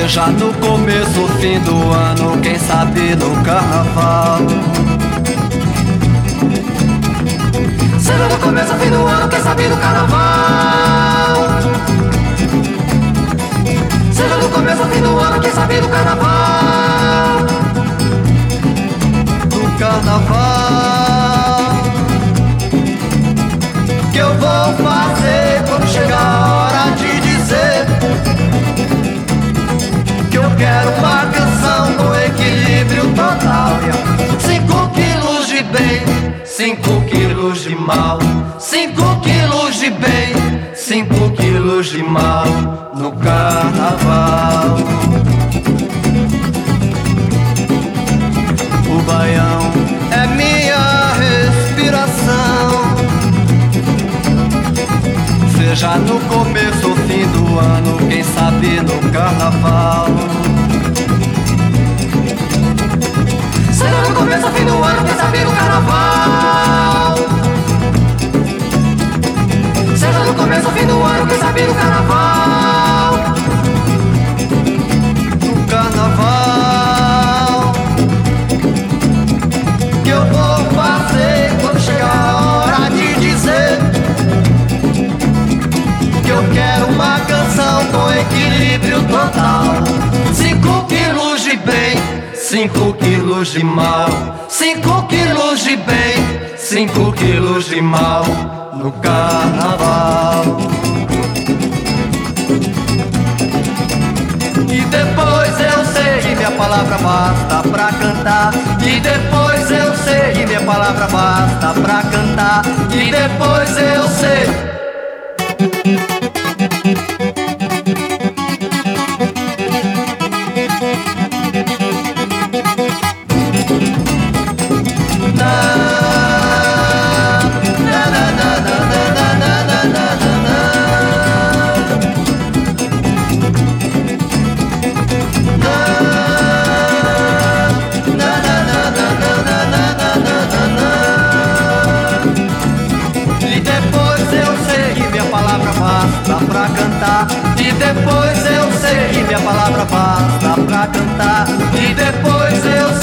Seja no começo ou fim do ano, quem sabe no carnaval. Seja no começo ou fim do ano, quem sabe no carnaval. Seja no começo ou fim do ano, quem sabe no carnaval. No carnaval que eu vou fazer quando chegar a hora de dizer que eu quero uma canção com equilíbrio total. 5 quilos de bem, 5 quilos de mal, 5 quilos de bem, 5 quilos de mal no carnaval. O baião é minha respiração. Seja no começo ou fim do ano, quem sabe no carnaval. Seja no começo ou fim do ano, quem sabe no carnaval. Seja no começo ou fim do ano, quem sabe no carnaval. No carnaval que eu vou fazer quando chegar a hora de dizer que eu quero uma canção com equilíbrio total. 5 quilos de bem, 5 quilos de mal, 5 quilos de bem, 5 quilos de mal no carnaval. E depois eu sei que minha palavra basta pra cantar. E depois eu sei que minha palavra basta pra cantar. E depois eu sei. Pra cantar. E depois eu sei que minha palavra basta pra cantar. E depois eu sei